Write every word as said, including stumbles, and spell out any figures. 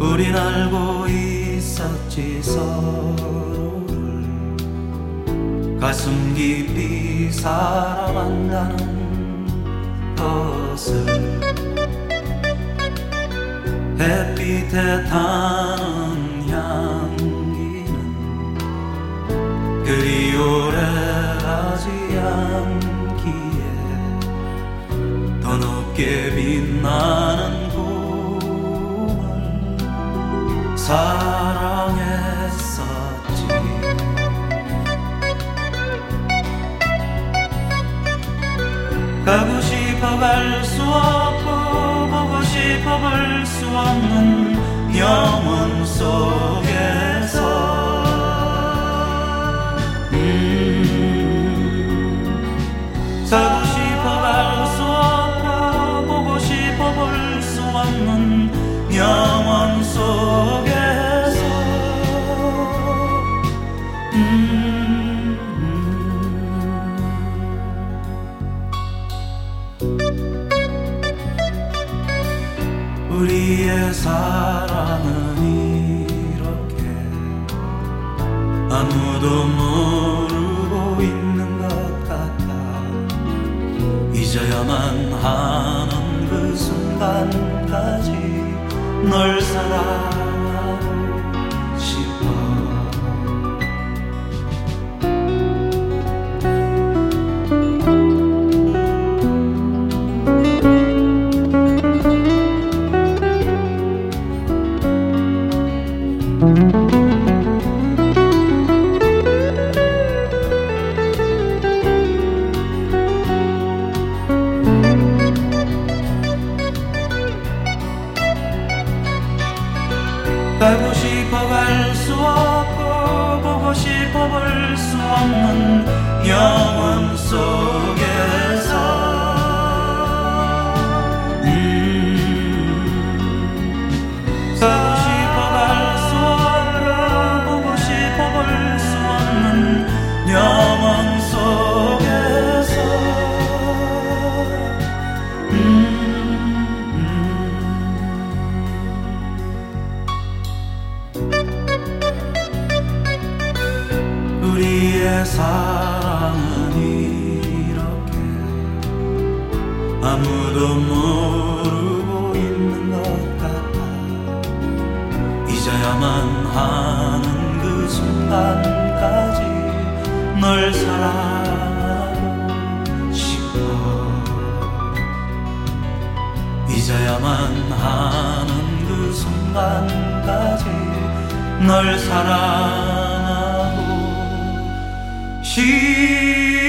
우린 알고 있었지 서로를 가슴 깊이 사랑한다는 것을. 햇빛에 타는 향기는 그리 오래가지 않기에 더 높게 빛나는 꿈을 사랑했었지. 가고 싶어 갈 수 없고 보고 싶어 볼 수 없는 영원 속에서 음, 가고 싶어 갈 수 없고 보고 싶어 볼 수 없는 영원 속에서 음, 우리의 사랑은 이렇게 아무도 모르고 있는 것 같아. 잊어야만 하는 그 순간까지 널 사랑하고 싶어. 가고 싶어 갈 수 없고 보고 싶어 볼 수 없는 영원 속에서 음, 가고 싶어 갈 수 없고 보고 싶어 볼 수 없는 영원 속에서 음, 우리의 사랑은 이렇게 아무도 모르고 있는 것 같아. 잊어야만 하는 그 순간까지 널 사랑하고 싶어. 잊어야만 하는 그 순간까지 널 사랑하고 싶어.